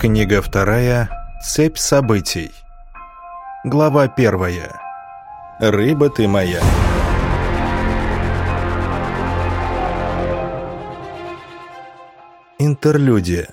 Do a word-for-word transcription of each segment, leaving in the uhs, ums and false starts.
Книга вторая. Цепь событий. Глава первая. Рыба ты моя. Интерлюдия.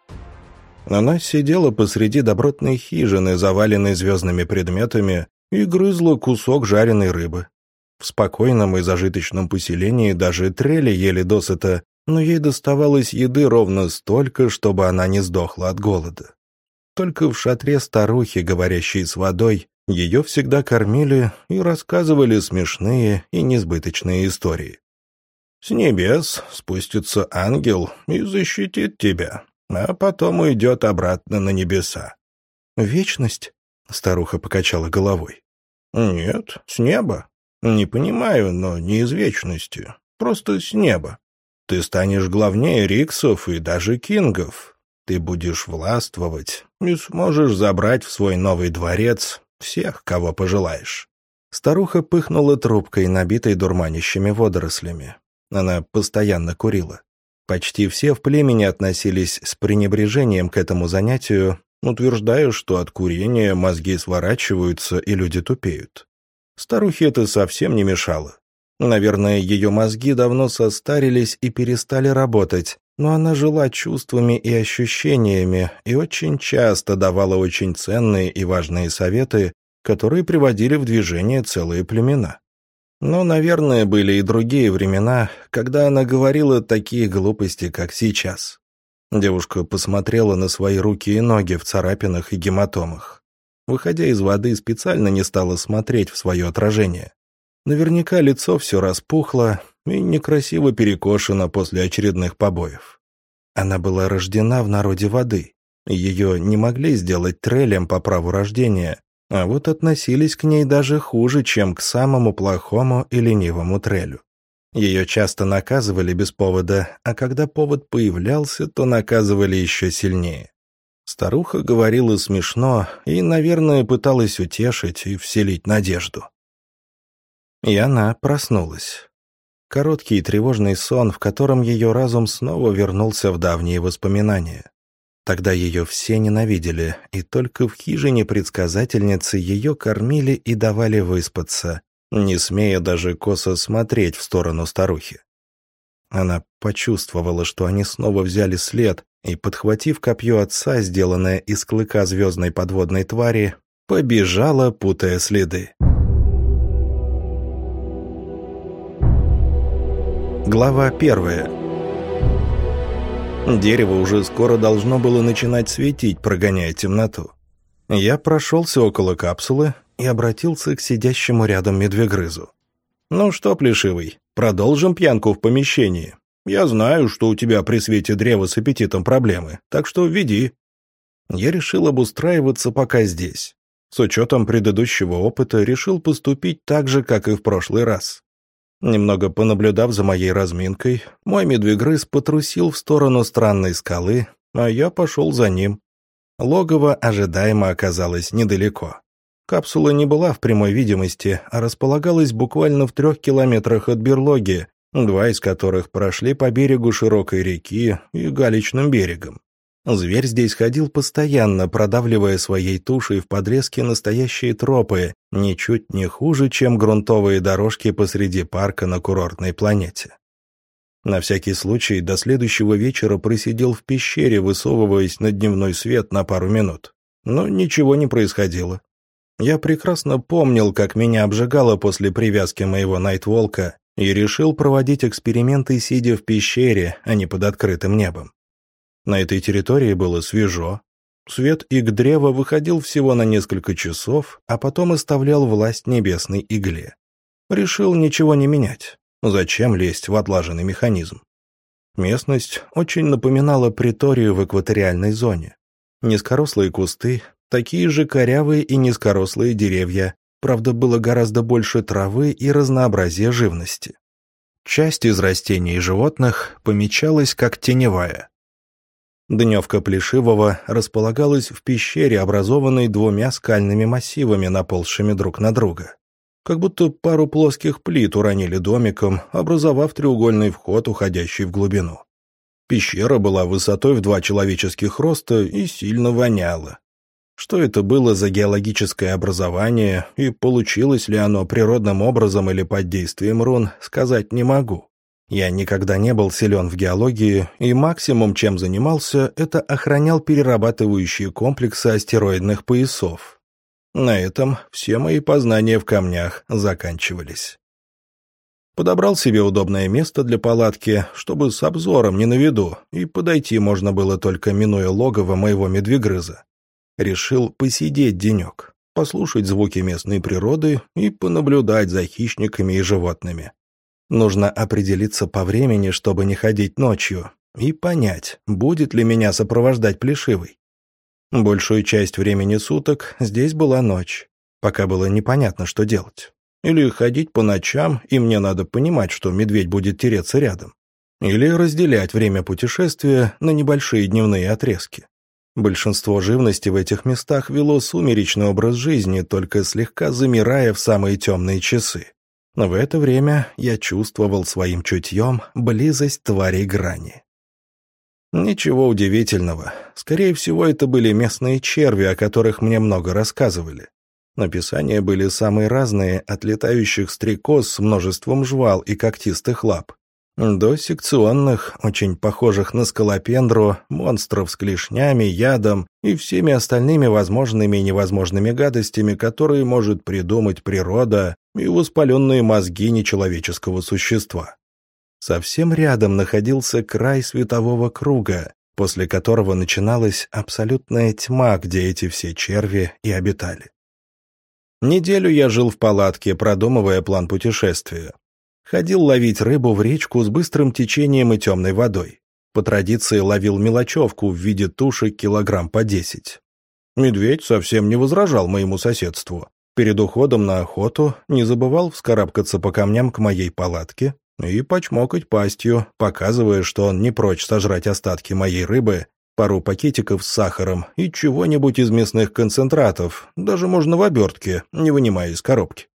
Она сидела посреди добротной хижины, заваленной звездными предметами, и грызла кусок жареной рыбы. В спокойном и зажиточном поселении даже трели ели досыта, но ей доставалось еды ровно столько, чтобы она не сдохла от голода. Только в шатре старухи, говорящей с водой, ее всегда кормили и рассказывали смешные и несбыточные истории. «С небес спустится ангел и защитит тебя, а потом уйдет обратно на небеса». «Вечность?» — старуха покачала головой. «Нет, с неба. Не понимаю, но не из вечности, просто с неба. Ты станешь главнее риксов и даже кингов. Ты будешь властвовать и сможешь забрать в свой новый дворец всех, кого пожелаешь». Старуха пыхнула трубкой, набитой дурманящими водорослями. Она постоянно курила. Почти все в племени относились с пренебрежением к этому занятию, утверждая, что от курения мозги сворачиваются и люди тупеют. Старухе это совсем не мешало. Наверное, ее мозги давно состарились и перестали работать, но она жила чувствами и ощущениями и очень часто давала очень ценные и важные советы, которые приводили в движение целые племена. Но, наверное, были и другие времена, когда она говорила такие глупости, как сейчас. Девушка посмотрела на свои руки и ноги в царапинах и гематомах. Выходя из воды, специально не стала смотреть в свое отражение. Наверняка лицо все распухло и некрасиво перекошено после очередных побоев. Она была рождена в народе воды. Ее не могли сделать трелем по праву рождения, а вот относились к ней даже хуже, чем к самому плохому и ленивому трелю. Ее часто наказывали без повода, а когда повод появлялся, то наказывали еще сильнее. Старуха говорила смешно и, наверное, пыталась утешить и вселить надежду. И она проснулась. Короткий и тревожный сон, в котором ее разум снова вернулся в давние воспоминания. Тогда ее все ненавидели, и только в хижине предсказательницы ее кормили и давали выспаться, не смея даже косо смотреть в сторону старухи. Она почувствовала, что они снова взяли след, и, подхватив копье отца, сделанное из клыка звездной подводной твари, побежала, путая следы. Глава первая. Дерево уже скоро должно было начинать светить, прогоняя темноту. Я прошелся около капсулы и обратился к сидящему рядом медвегрызу. «Ну что, плешивый, продолжим пьянку в помещении? Я знаю, что у тебя при свете древа с аппетитом проблемы, так что веди». Я решил обустраиваться пока здесь. С учетом предыдущего опыта решил поступить так же, как и в прошлый раз. Немного понаблюдав за моей разминкой, мой медвегрыз потрусил в сторону странной скалы, а я пошел за ним. Логово ожидаемо оказалось недалеко. Капсула не была в прямой видимости, а располагалась буквально в трех километрах от берлоги, два из которых прошли по берегу широкой реки и галечным берегом. Зверь здесь ходил постоянно, продавливая своей тушей в подрезке настоящие тропы, ничуть не хуже, чем грунтовые дорожки посреди парка на курортной планете. На всякий случай до следующего вечера просидел в пещере, высовываясь на дневной свет на пару минут. Но ничего не происходило. Я прекрасно помнил, как меня обжигало после привязки моего найтволка, и решил проводить эксперименты, сидя в пещере, а не под открытым небом. На этой территории было свежо. Свет Игдрева выходил всего на несколько часов, а потом оставлял власть небесной игле. Решил ничего не менять. Зачем лезть в отлаженный механизм? Местность очень напоминала преторию в экваториальной зоне. Низкорослые кусты, такие же корявые и низкорослые деревья, правда, было гораздо больше травы и разнообразия живности. Часть из растений и животных помечалась как теневая. Дневка Плешивого располагалась в пещере, образованной двумя скальными массивами, наползшими друг на друга. Как будто пару плоских плит уронили домиком, образовав треугольный вход, уходящий в глубину. Пещера была высотой в два человеческих роста и сильно воняла. Что это было за геологическое образование, и получилось ли оно природным образом или под действием рун, сказать не могу. Я никогда не был силен в геологии, и максимум, чем занимался, это охранял перерабатывающие комплексы астероидных поясов. На этом все мои познания в камнях заканчивались. Подобрал себе удобное место для палатки, чтобы с обзором не на виду, и подойти можно было только минуя логово моего медвегрыза. Решил посидеть денек, послушать звуки местной природы и понаблюдать за хищниками и животными. Нужно определиться по времени, чтобы не ходить ночью, и понять, будет ли меня сопровождать Плешивый. Большую часть времени суток здесь была ночь, пока было непонятно, что делать. Или ходить по ночам, и мне надо понимать, что медведь будет тереться рядом. Или разделять время путешествия на небольшие дневные отрезки. Большинство живности в этих местах вело сумеречный образ жизни, только слегка замирая в самые темные часы. В это время я чувствовал своим чутьем близость тварей грани. Ничего удивительного. Скорее всего, это были местные черви, о которых мне много рассказывали. Описания были самые разные, от летающих стрекоз с множеством жвал и когтистых лап, до секционных, очень похожих на скалопендру, монстров с клешнями, ядом и всеми остальными возможными и невозможными гадостями, которые может придумать природа и воспаленные мозги нечеловеческого существа. Совсем рядом находился край светового круга, после которого начиналась абсолютная тьма, где эти все черви и обитали. Неделю я жил в палатке, продумывая план путешествия. Ходил ловить рыбу в речку с быстрым течением и темной водой. По традиции ловил мелочевку в виде тушек килограмм по десять. Медведь совсем не возражал моему соседству. Перед уходом на охоту не забывал вскарабкаться по камням к моей палатке и почмокать пастью, показывая, что он не прочь сожрать остатки моей рыбы, пару пакетиков с сахаром и чего-нибудь из мясных концентратов, даже можно в обертке, не вынимая из коробки.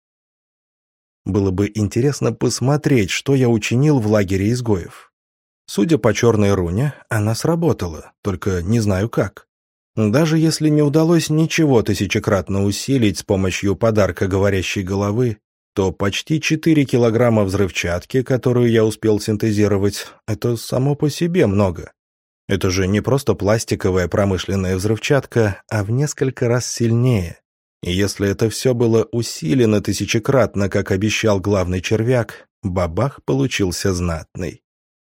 Было бы интересно посмотреть, что я учинил в лагере изгоев. Судя по черной руне, она сработала, только не знаю как. Даже если не удалось ничего тысячекратно усилить с помощью подарка говорящей головы, то почти четыре килограмма взрывчатки, которую я успел синтезировать, это само по себе много. Это же не просто пластиковая промышленная взрывчатка, а в несколько раз сильнее. И если это все было усилено тысячекратно, как обещал главный червяк, бабах получился знатный.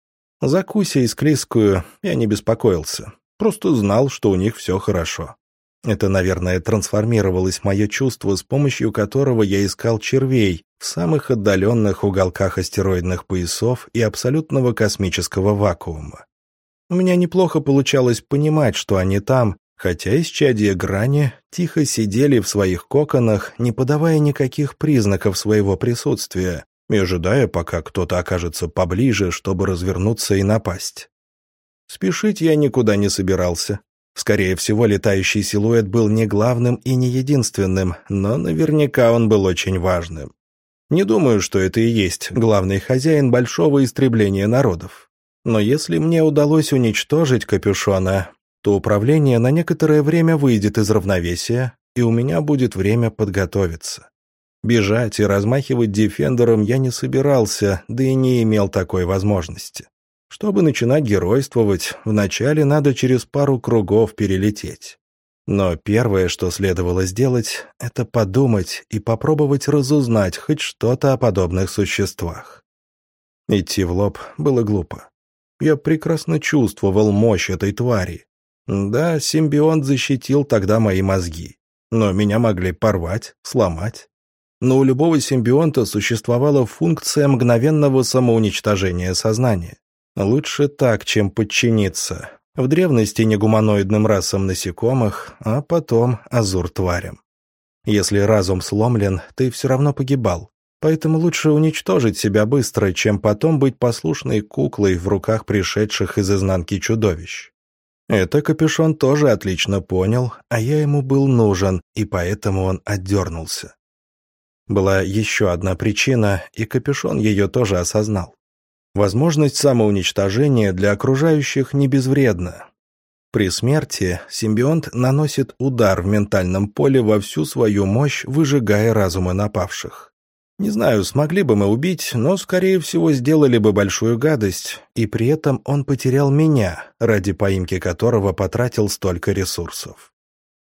За Куся и Склизкую я не беспокоился, просто знал, что у них все хорошо. Это, наверное, трансформировалось мое чувство, с помощью которого я искал червей в самых отдаленных уголках астероидных поясов и абсолютного космического вакуума. У меня неплохо получалось понимать, что они там, хотя исчадия грани тихо сидели в своих коконах, не подавая никаких признаков своего присутствия, и ожидая, пока кто-то окажется поближе, чтобы развернуться и напасть. Спешить я никуда не собирался. Скорее всего, летающий силуэт был не главным и не единственным, но наверняка он был очень важным. Не думаю, что это и есть главный хозяин большого истребления народов. Но если мне удалось уничтожить Капюшона, то управление на некоторое время выйдет из равновесия, и у меня будет время подготовиться. Бежать и размахивать дефендером я не собирался, да и не имел такой возможности. Чтобы начинать геройствовать, вначале надо через пару кругов перелететь. Но первое, что следовало сделать, это подумать и попробовать разузнать хоть что-то о подобных существах. Идти в лоб было глупо. Я прекрасно чувствовал мощь этой твари. Да, симбионт защитил тогда мои мозги, но меня могли порвать, сломать. Но у любого симбионта существовала функция мгновенного самоуничтожения сознания. Лучше так, чем подчиниться. В древности негуманоидным расам насекомых, а потом азур-тварям. Если разум сломлен, ты все равно погибал. Поэтому лучше уничтожить себя быстро, чем потом быть послушной куклой в руках пришедших из изнанки чудовищ. Это Капюшон тоже отлично понял, а я ему был нужен, и поэтому он отдернулся. Была еще одна причина, и Капюшон ее тоже осознал. Возможность самоуничтожения для окружающих не безвредна. При смерти симбионт наносит удар в ментальном поле во всю свою мощь, выжигая разумы напавших. Не знаю, смогли бы мы убить, но, скорее всего, сделали бы большую гадость, и при этом он потерял меня, ради поимки которого потратил столько ресурсов.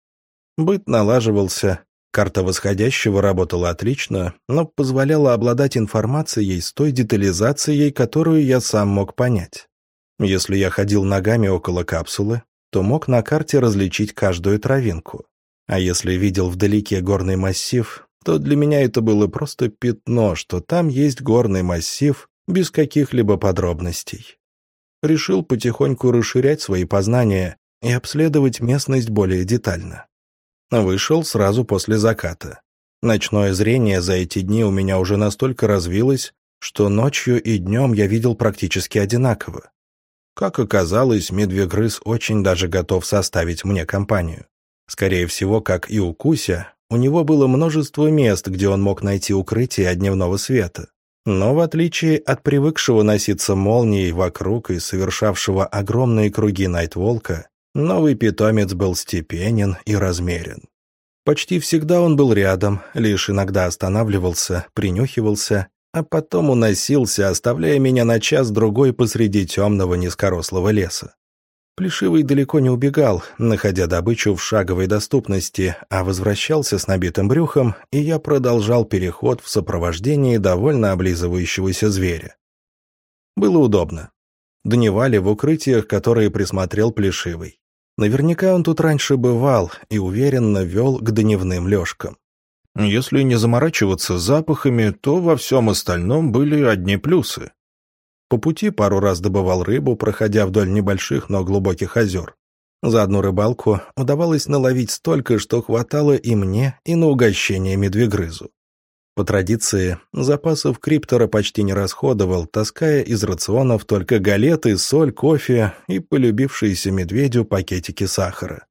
Быт налаживался, карта восходящего работала отлично, но позволяла обладать информацией с той детализацией, которую я сам мог понять. Если я ходил ногами около капсулы, то мог на карте различить каждую травинку. А если видел вдалеке горный массив, то для меня это было просто пятно, что там есть горный массив без каких-либо подробностей. Решил потихоньку расширять свои познания и обследовать местность более детально. Вышел сразу после заката. Ночное зрение за эти дни у меня уже настолько развилось, что ночью и днем я видел практически одинаково. Как оказалось, медвегрыз очень даже готов составить мне компанию. Скорее всего, как и у Куся, у него было множество мест, где он мог найти укрытие от дневного света. Но в отличие от привыкшего носиться молнией вокруг и совершавшего огромные круги Найтволка, новый питомец был степенен и размерен. Почти всегда он был рядом, лишь иногда останавливался, принюхивался, а потом уносился, оставляя меня на час-другой посреди темного низкорослого леса. Плешивый далеко не убегал, находя добычу в шаговой доступности, а возвращался с набитым брюхом, и я продолжал переход в сопровождении довольно облизывающегося зверя. Было удобно. Дневали в укрытиях, которые присмотрел Плешивый. Наверняка он тут раньше бывал и уверенно вел к дневным лёжкам. Если не заморачиваться запахами, то во всем остальном были одни плюсы. По пути пару раз добывал рыбу, проходя вдоль небольших, но глубоких озер. За одну рыбалку удавалось наловить столько, что хватало и мне, и на угощение медвегрызу. По традиции, запасов криптора почти не расходовал, таская из рационов только галеты, соль, кофе и полюбившиеся медведю пакетики сахара.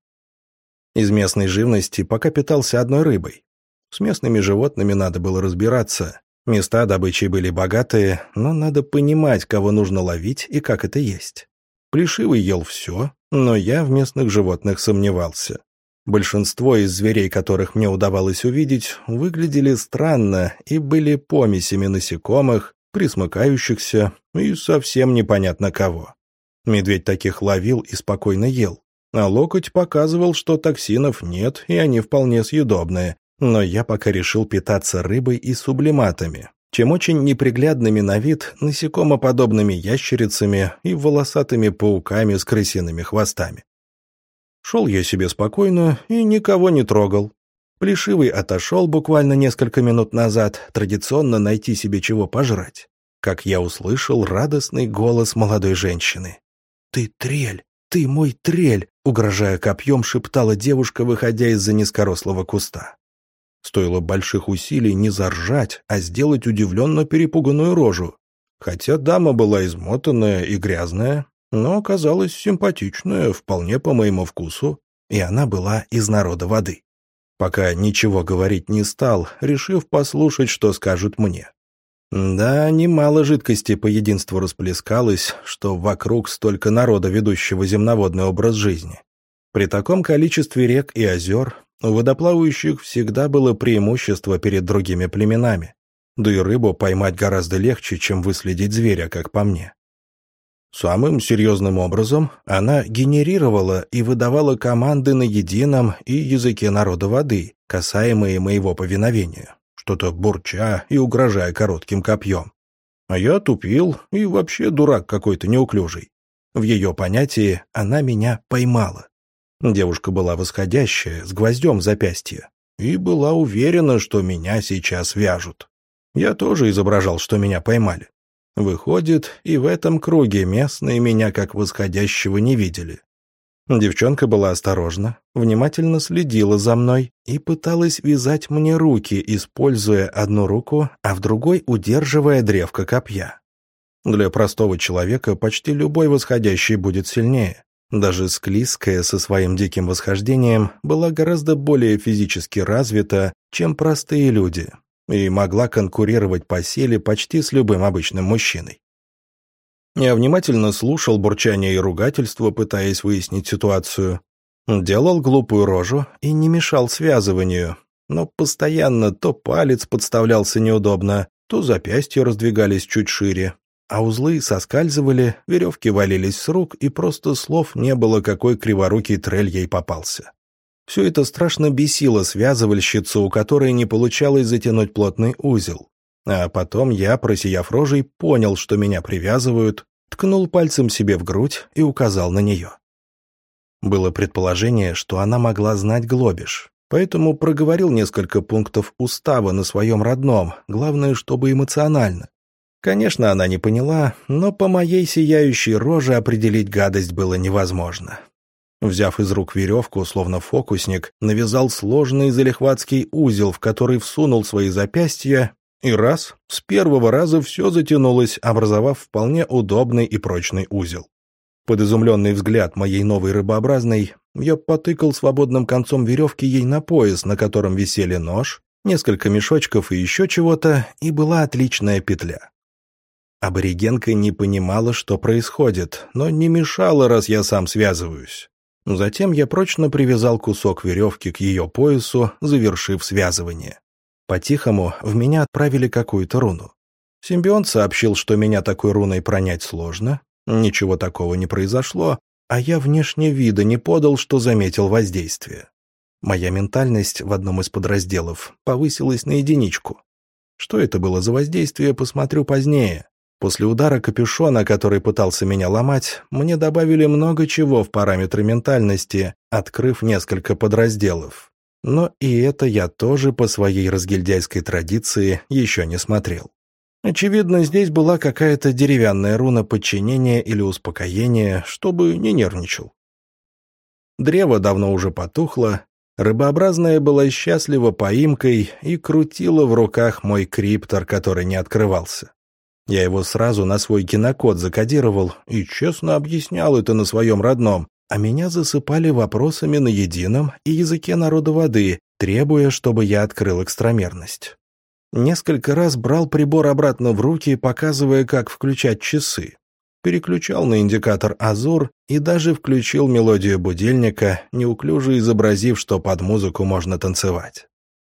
Из местной живности пока питался одной рыбой. С местными животными надо было разбираться. Места добычи были богатые, но надо понимать, кого нужно ловить и как это есть. Плешивый ел все, но я в местных животных сомневался. Большинство из зверей, которых мне удавалось увидеть, выглядели странно и были помесями насекомых, пресмыкающихся и совсем непонятно кого. Медведь таких ловил и спокойно ел, а локоть показывал, что токсинов нет и они вполне съедобные, но я пока решил питаться рыбой и сублиматами, чем очень неприглядными на вид насекомоподобными ящерицами и волосатыми пауками с крысиными хвостами. Шел я себе спокойно и никого не трогал. Плешивый отошел буквально несколько минут назад, традиционно найти себе чего пожрать, как я услышал радостный голос молодой женщины. «Ты трель! Ты мой трель!» — угрожая копьем, шептала девушка, выходя из-за низкорослого куста. Стоило больших усилий не заржать, а сделать удивленно перепуганную рожу. Хотя дама была измотанная и грязная, но оказалась симпатичная, вполне по моему вкусу, и она была из народа воды. Пока ничего говорить не стал, решив послушать, что скажут мне. Да, немало жидкости по единству расплескалось, что вокруг столько народа, ведущего земноводный образ жизни. При таком количестве рек и озер у водоплавающих всегда было преимущество перед другими племенами, да и рыбу поймать гораздо легче, чем выследить зверя, как по мне. Самым серьезным образом она генерировала и выдавала команды на едином и языке народа воды, касаемые моего повиновения, что-то бурча и угрожая коротким копьем. А я тупил и вообще дурак какой-то неуклюжий. В ее понятии она меня поймала. Девушка была восходящая, с гвоздем в запястье, и была уверена, что меня сейчас вяжут. Я тоже изображал, что меня поймали. Выходит, и в этом круге местные меня как восходящего не видели. Девчонка была осторожна, внимательно следила за мной и пыталась вязать мне руки, используя одну руку, а в другой удерживая древко копья. Для простого человека почти любой восходящий будет сильнее. Даже склизкая со своим диким восхождением была гораздо более физически развита, чем простые люди, и могла конкурировать по силе почти с любым обычным мужчиной. Я внимательно слушал бурчание и ругательство, пытаясь выяснить ситуацию. Делал глупую рожу и не мешал связыванию, но постоянно то палец подставлялся неудобно, то запястья раздвигались чуть шире, а узлы соскальзывали, веревки валились с рук, и просто слов не было, какой криворукий трель ей попался. Все это страшно бесило связывальщицу, у которой не получалось затянуть плотный узел. А потом я, просияв рожей, понял, что меня привязывают, ткнул пальцем себе в грудь и указал на нее. Было предположение, что она могла знать глобиш, поэтому проговорил несколько пунктов устава на своем родном, главное, чтобы эмоционально. Конечно, она не поняла, но по моей сияющей роже определить гадость было невозможно. Взяв из рук веревку, словно фокусник, навязал сложный залихватский узел, в который всунул свои запястья, и раз, с первого раза все затянулось, образовав вполне удобный и прочный узел. Под изумленный взгляд моей новой рыбообразной я потыкал свободным концом веревки ей на пояс, на котором висели нож, несколько мешочков и еще чего-то, и была отличная петля. Аборигенка не понимала, что происходит, но не мешала, раз я сам связываюсь. Затем я прочно привязал кусок веревки к ее поясу, завершив связывание. По-тихому в меня отправили какую-то руну. Симбионт сообщил, что меня такой руной пронять сложно. Ничего такого не произошло, а я внешне вида не подал, что заметил воздействие. Моя ментальность в одном из подразделов повысилась на единичку. Что это было за воздействие, посмотрю позднее. После удара капюшона, который пытался меня ломать, мне добавили много чего в параметры ментальности, открыв несколько подразделов. Но и это я тоже по своей разгильдяйской традиции еще не смотрел. Очевидно, здесь была какая-то деревянная руна подчинения или успокоения, чтобы не нервничал. Древо давно уже потухло, рыбообразная была счастлива поимкой и крутила в руках мой криптор, который не открывался. Я его сразу на свой генокод закодировал и честно объяснял это на своем родном, а меня засыпали вопросами на едином и языке народа воды, требуя, чтобы я открыл экстрамерность. Несколько раз брал прибор обратно в руки, показывая, как включать часы. Переключал на индикатор «Азур» и даже включил мелодию будильника, неуклюже изобразив, что под музыку можно танцевать.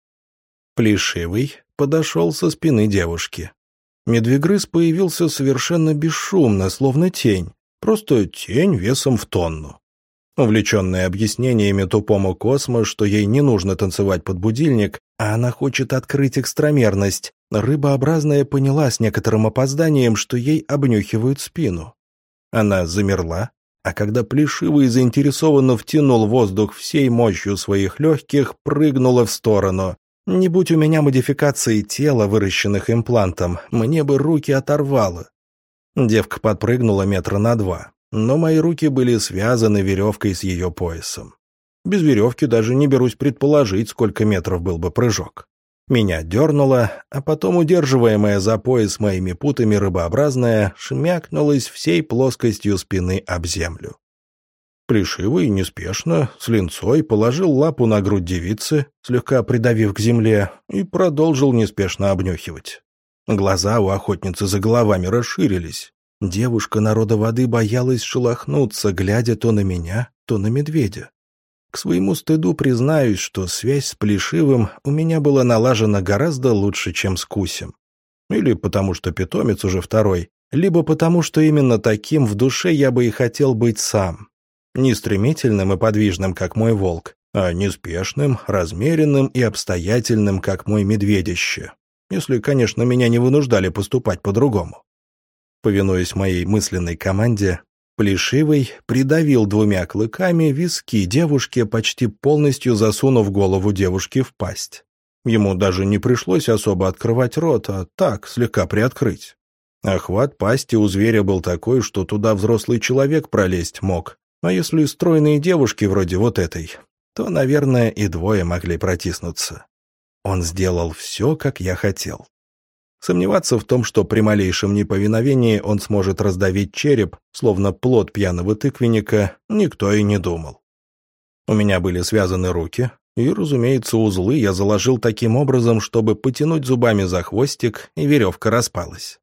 Плешивый подошел со спины девушки. Медвегрыз появился совершенно бесшумно, словно тень, просто тень весом в тонну. Увлеченная объяснениями тупому Космо, что ей не нужно танцевать под будильник, а она хочет открыть экстрамерность, рыбообразная поняла с некоторым опозданием, что ей обнюхивают спину. Она замерла, а когда Плешивый заинтересованно втянул воздух всей мощью своих легких, прыгнула в сторону. Не будь у меня модификации тела, выращенных имплантом, мне бы руки оторвало. Девка подпрыгнула метра на два, но мои руки были связаны веревкой с ее поясом. Без веревки даже не берусь предположить, сколько метров был бы прыжок. Меня дернуло, а потом, удерживаемая за пояс моими путами рыбообразная, шмякнулась всей плоскостью спины об землю. Плешивый неспешно, с линцой, положил лапу на грудь девицы, слегка придавив к земле, и продолжил неспешно обнюхивать. Глаза у охотницы за головами расширились. Девушка народа воды боялась шелохнуться, глядя то на меня, то на медведя. К своему стыду признаюсь, что связь с Плешивым у меня была налажена гораздо лучше, чем с Кусем. Или потому что питомец уже второй, либо потому что именно таким в душе я бы и хотел быть сам. Не стремительным и подвижным, как мой волк, а неспешным, размеренным и обстоятельным, как мой медведище. Если, конечно, меня не вынуждали поступать по-другому. Повинуясь моей мысленной команде, Плешивый придавил двумя клыками виски девушки, почти полностью засунув голову девушки в пасть. Ему даже не пришлось особо открывать рот, а так, слегка приоткрыть. Охват пасти у зверя был такой, что туда взрослый человек пролезть мог, а если стройные девушки вроде вот этой, то, наверное, и двое могли протиснуться. Он сделал все, как я хотел. Сомневаться в том, что при малейшем неповиновении он сможет раздавить череп, словно плод пьяного тыквенника, никто и не думал. У меня были связаны руки, и, разумеется, узлы я заложил таким образом, чтобы потянуть зубами за хвостик, и веревка распалась.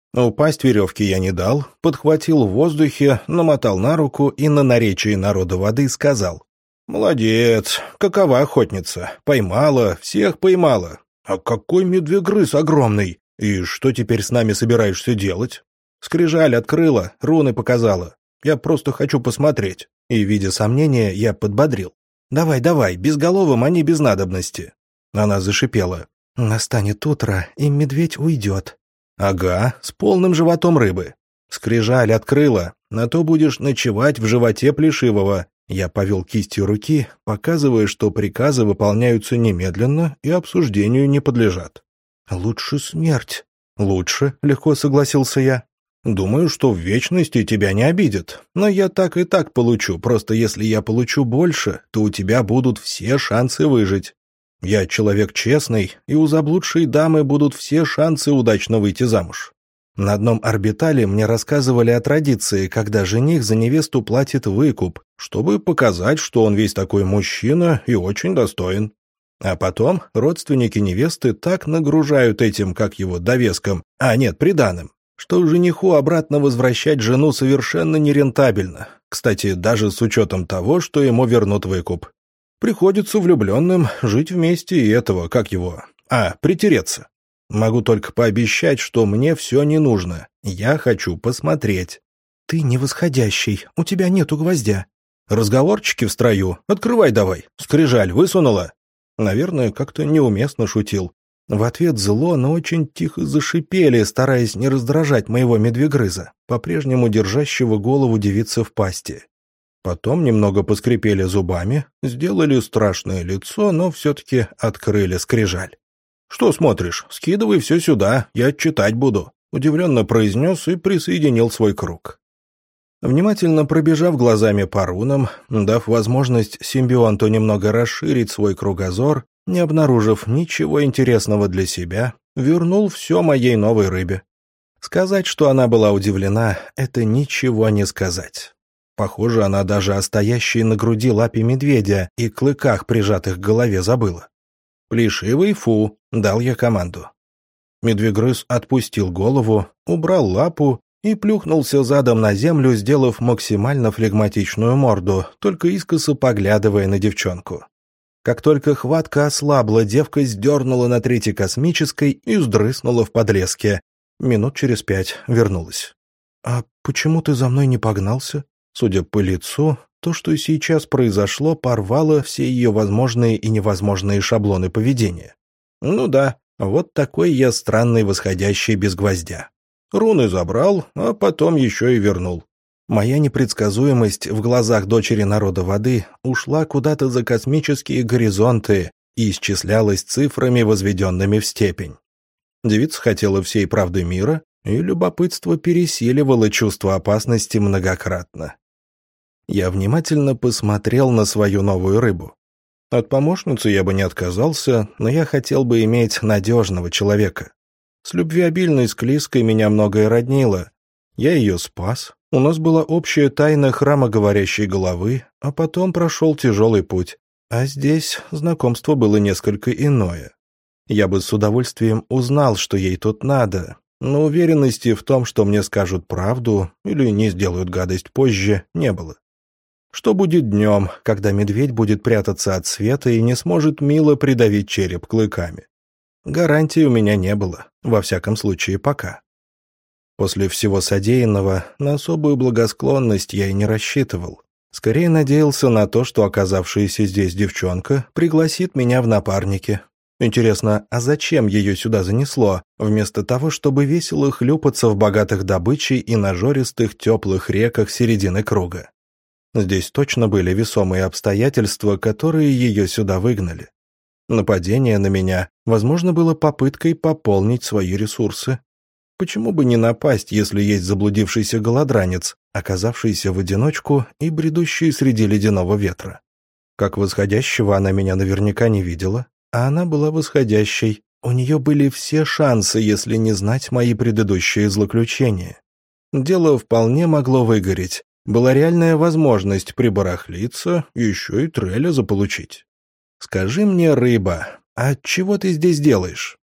Упасть веревки я не дал, подхватил в воздухе, намотал на руку и на наречии народа воды сказал: «Молодец, какова охотница, поймала, всех поймала. А какой медвегрыз огромный! И что теперь с нами собираешься делать?» Скрижаль открыла, руны показала. Я просто хочу посмотреть. И, видя сомнения, я подбодрил: «Давай, давай, безголовым они без надобности». Она зашипела: «Настанет утро, и медведь уйдет». «Ага, с полным животом рыбы». Скрижаль открыла, на то будешь ночевать в животе плешивого. Я повел кистью руки, показывая, что приказы выполняются немедленно и обсуждению не подлежат. «Лучше смерть». «Лучше», — легко согласился я. «Думаю, что в вечности тебя не обидят, но я так и так получу, просто если я получу больше, то у тебя будут все шансы выжить. Я человек честный, и у заблудшей дамы будут все шансы удачно выйти замуж». На одном орбитале мне рассказывали о традиции, когда жених за невесту платит выкуп, чтобы показать, что он весь такой мужчина и очень достоин. А потом родственники невесты так нагружают этим, как его, довеском, а нет, приданым, что жениху обратно возвращать жену совершенно нерентабельно. Кстати, даже с учетом того, что ему вернут выкуп. Приходится влюбленным жить вместе и этого, как его, а, притереться. Могу только пообещать, что мне все не нужно. Я хочу посмотреть. «Ты невосходящий, у тебя нету гвоздя». «Разговорчики в строю, открывай давай. Скрижаль высунула». Наверное, как-то неуместно шутил. В ответ зло, но очень тихо зашипели, стараясь не раздражать моего медвегрыза, по-прежнему держащего голову девицы в пасти. Потом немного поскрипели зубами, сделали страшное лицо, но все-таки открыли скрижаль. «Что смотришь? Скидывай все сюда, я читать буду», — удивленно произнес и присоединил свой круг. Внимательно пробежав глазами по рунам, дав возможность симбионту немного расширить свой кругозор, не обнаружив ничего интересного для себя, вернул все моей новой рыбе. Сказать, что она была удивлена, это ничего не сказать. Похоже, она даже о стоящей на груди лапе медведя и клыках, прижатых к голове, забыла. «Плешивый фу», — дал я команду. Медвегрыз отпустил голову, убрал лапу и плюхнулся задом на землю, сделав максимально флегматичную морду, только искоса поглядывая на девчонку. Как только хватка ослабла, девка сдернула на третьей космической и сдрыснула в подлеске. Минут через пять вернулась. «А почему ты за мной не погнался?» Судя по лицу, то, что сейчас произошло, порвало все ее возможные и невозможные шаблоны поведения. Ну да, вот такой я странный восходящий без гвоздя. Руны забрал, а потом еще и вернул. Моя непредсказуемость в глазах дочери народа воды ушла куда-то за космические горизонты и исчислялась цифрами, возведенными в степень. Девица хотела всей правды мира, и любопытство пересиливало чувство опасности многократно. Я внимательно посмотрел на свою новую рыбу. От помощницы я бы не отказался, но я хотел бы иметь надежного человека. С любвеобильной склизкой меня многое роднило. Я ее спас, у нас была общая тайна храма говорящей головы, а потом прошел тяжелый путь. А здесь знакомство было несколько иное. Я бы с удовольствием узнал, что ей тут надо, но уверенности в том, что мне скажут правду или не сделают гадость позже, не было. Что будет днем, когда медведь будет прятаться от света и не сможет мило придавить череп клыками? Гарантии у меня не было, во всяком случае пока. После всего содеянного на особую благосклонность я и не рассчитывал. Скорее надеялся на то, что оказавшаяся здесь девчонка пригласит меня в напарники. Интересно, а зачем ее сюда занесло, вместо того, чтобы весело хлюпаться в богатых добычей и нажористых теплых реках середины круга? Здесь точно были весомые обстоятельства, которые ее сюда выгнали. Нападение на меня, возможно, было попыткой пополнить свои ресурсы. Почему бы не напасть, если есть заблудившийся голодранец, оказавшийся в одиночку и бредущий среди ледяного ветра? Как восходящего она меня наверняка не видела, а она была восходящей. У нее были все шансы, если не знать мои предыдущие злоключения. Дело вполне могло выгореть. Была реальная возможность прибарахлиться и еще и треля заполучить. «Скажи мне, рыба, а чего ты здесь делаешь?»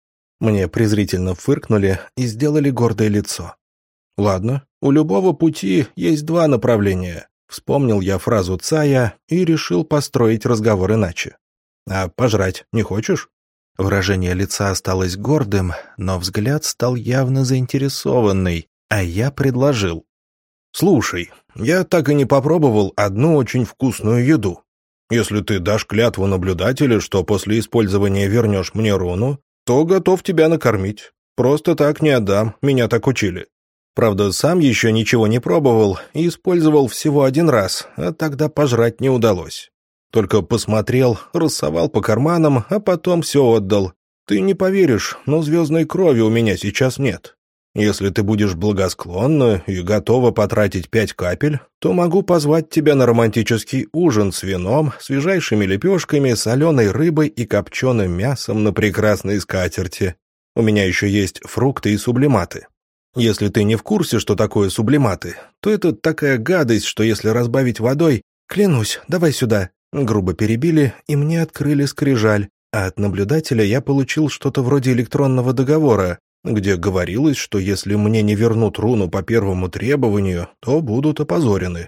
Мне презрительно фыркнули и сделали гордое лицо. «Ладно, у любого пути есть два направления», — вспомнил я фразу Цая и решил построить разговор иначе. «А пожрать не хочешь?» Выражение лица осталось гордым, но взгляд стал явно заинтересованный, а я предложил. «Слушай, я так и не попробовал одну очень вкусную еду. Если ты дашь клятву наблюдателя, что после использования вернешь мне руну, то готов тебя накормить. Просто так не отдам, меня так учили. Правда, сам еще ничего не пробовал и использовал всего один раз, а тогда пожрать не удалось. Только посмотрел, рассовал по карманам, а потом все отдал. Ты не поверишь, но звездной крови у меня сейчас нет. Если ты будешь благосклонна и готова потратить пять капель, то могу позвать тебя на романтический ужин с вином, свежайшими лепешками, соленой рыбой и копченым мясом на прекрасной скатерти. У меня еще есть фрукты и сублиматы. Если ты не в курсе, что такое сублиматы, то это такая гадость, что если разбавить водой... Клянусь, давай сюда. Грубо перебили, и мне открыли скрижаль, а от наблюдателя я получил что-то вроде электронного договора, где говорилось, что если мне не вернут руну по первому требованию, то будут опозорены.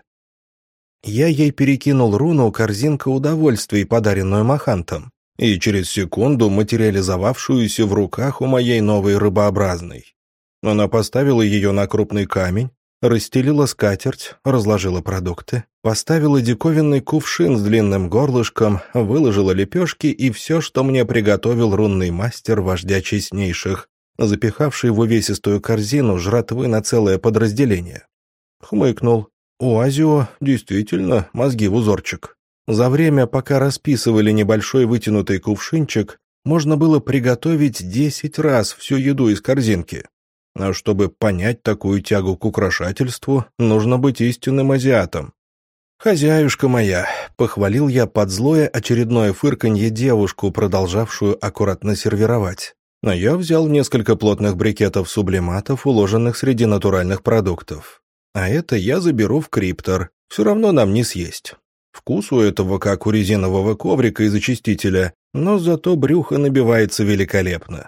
Я ей перекинул руну корзинка удовольствий, подаренную Махантом, и через секунду материализовавшуюся в руках у моей новой рыбообразной. Она поставила ее на крупный камень, расстелила скатерть, разложила продукты, поставила диковинный кувшин с длинным горлышком, выложила лепешки и все, что мне приготовил рунный мастер вождя честнейших, запихавший в увесистую корзину жратвы на целое подразделение. Хмыкнул. У Азио действительно мозги в узорчик. За время, пока расписывали небольшой вытянутый кувшинчик, можно было приготовить десять раз всю еду из корзинки. А чтобы понять такую тягу к украшательству, нужно быть истинным азиатом. «Хозяюшка моя», — похвалил я под злое очередное фырканье девушку, продолжавшую аккуратно сервировать. А я взял несколько плотных брикетов сублиматов, уложенных среди натуральных продуктов. А это я заберу в криптор, все равно нам не съесть. Вкус у этого как у резинового коврика из очистителя, но зато брюхо набивается великолепно.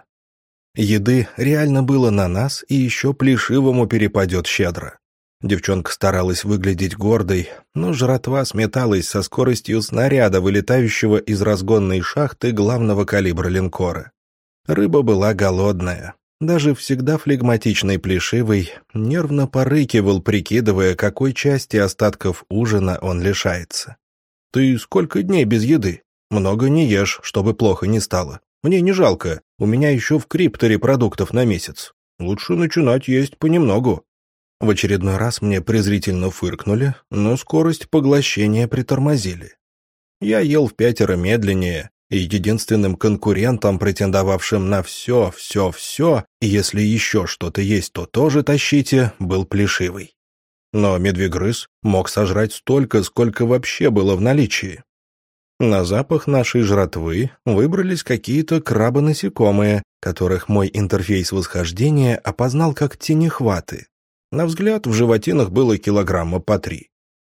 Еды реально было на нас, и еще плешивому перепадет щедро. Девчонка старалась выглядеть гордой, но жратва сметалась со скоростью снаряда, вылетающего из разгонной шахты главного калибра линкора. Рыба была голодная. Даже всегда флегматичный плешивый нервно порыкивал, прикидывая, какой части остатков ужина он лишается. «Ты сколько дней без еды? Много не ешь, чтобы плохо не стало. Мне не жалко, у меня еще в крипторе продуктов на месяц. Лучше начинать есть понемногу». В очередной раз мне презрительно фыркнули, но скорость поглощения притормозили. Я ел в пятеро медленнее, и единственным конкурентом, претендовавшим на все, все, все, и если еще что-то есть, то тоже тащите, был плешивый. Но медвегрыз мог сожрать столько, сколько вообще было в наличии. На запах нашей жратвы выбрались какие-то крабы-насекомые, которых мой интерфейс восхождения опознал как тенехваты. На взгляд, в животинах было килограмма по три.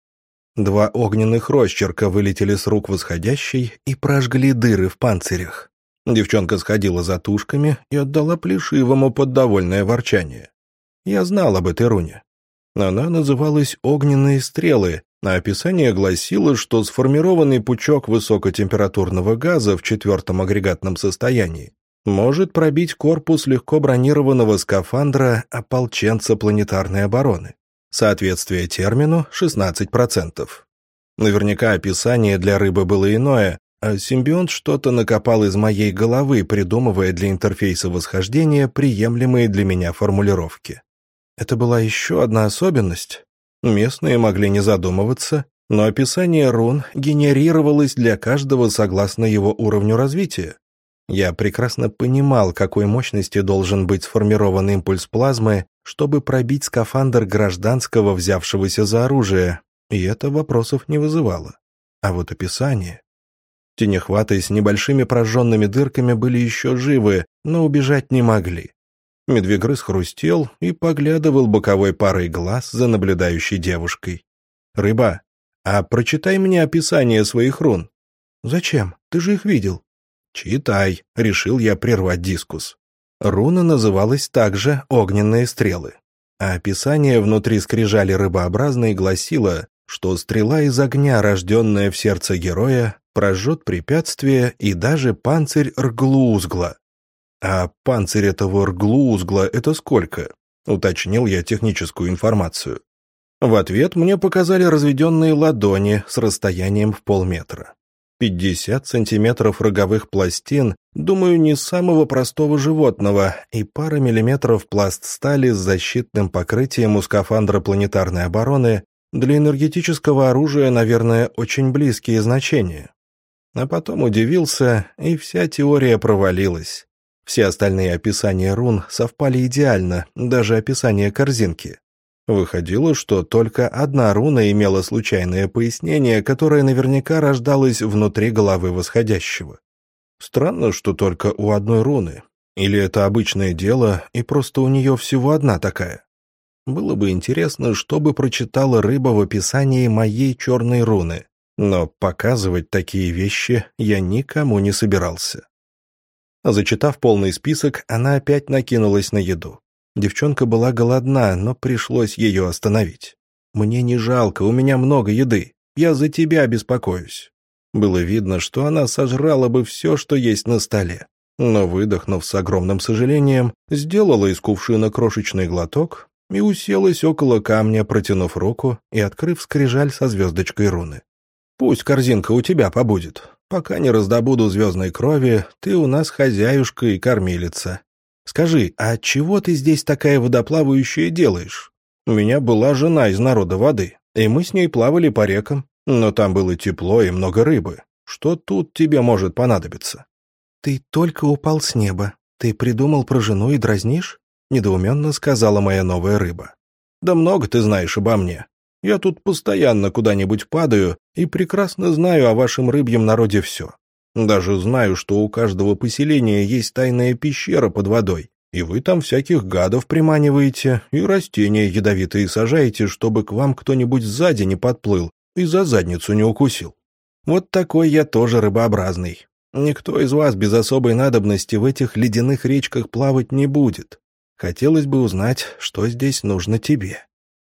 Два огненных росчерка вылетели с рук восходящей и прожгли дыры в панцирях. Девчонка сходила за тушками и отдала плешивому под довольное ворчание. Я знал об этой руне. Она называлась «Огненные стрелы», а описание гласило, что сформированный пучок высокотемпературного газа в четвертом агрегатном состоянии может пробить корпус легко бронированного скафандра ополченца планетарной обороны. Соответствие термину шестнадцать процентов. Наверняка описание для рыбы было иное, а симбионт что-то накопал из моей головы, придумывая для интерфейса восхождения приемлемые для меня формулировки. Это была еще одна особенность. Местные могли не задумываться, но описание рун генерировалось для каждого согласно его уровню развития. Я прекрасно понимал, какой мощности должен быть сформирован импульс плазмы, чтобы пробить скафандр гражданского, взявшегося за оружие, и это вопросов не вызывало. А вот описание... Тенехваты с небольшими прожженными дырками были еще живы, но убежать не могли. Медвегрыз хрустел и поглядывал боковой парой глаз за наблюдающей девушкой. «Рыба, а прочитай мне описание своих рун». «Зачем? Ты же их видел». «Читай», — решил я прервать дискус. Руна называлась также «Огненные стрелы», а описание внутри скрижали рыбообразной гласило, что стрела из огня, рожденная в сердце героя, прожжет препятствие и даже панцирь Рглузгла. «А панцирь этого Рглузгла — это сколько?» — уточнил я техническую информацию. В ответ мне показали разведенные ладони с расстоянием в полметра. пятьдесят сантиметров роговых пластин, думаю, не самого простого животного, и пара миллиметров пласт стали с защитным покрытием у скафандра планетарной обороны. Для энергетического оружия, наверное, очень близкие значения. А потом удивился, и вся теория провалилась. Все остальные описания рун совпали идеально, даже описание корзинки. Выходило, что только одна руна имела случайное пояснение, которое наверняка рождалось внутри головы восходящего. Странно, что только у одной руны. Или это обычное дело, и просто у нее всего одна такая. Было бы интересно, что бы прочитала рыба в описании моей черной руны, но показывать такие вещи я никому не собирался. Зачитав полный список, она опять накинулась на еду. Девчонка была голодна, но пришлось ее остановить. «Мне не жалко, у меня много еды. Я за тебя беспокоюсь». Было видно, что она сожрала бы все, что есть на столе. Но, выдохнув с огромным сожалением, сделала из кувшина крошечный глоток и уселась около камня, протянув руку и открыв скрижаль со звездочкой руны. «Пусть корзинка у тебя побудет. Пока не раздобуду звездной крови, ты у нас хозяюшка и кормилица. Скажи, а чего ты здесь такая водоплавающая делаешь? У меня была жена из народа воды, и мы с ней плавали по рекам, но там было тепло и много рыбы. Что тут тебе может понадобиться?» «Ты только упал с неба. Ты придумал про жену и дразнишь?» — недоуменно сказала моя новая рыба. «Да много ты знаешь обо мне. Я тут постоянно куда-нибудь падаю и прекрасно знаю о вашем рыбьем народе все. Даже знаю, что у каждого поселения есть тайная пещера под водой, и вы там всяких гадов приманиваете и растения ядовитые сажаете, чтобы к вам кто-нибудь сзади не подплыл и за задницу не укусил. Вот такой я тоже рыбообразный. Никто из вас без особой надобности в этих ледяных речках плавать не будет. Хотелось бы узнать, что здесь нужно тебе».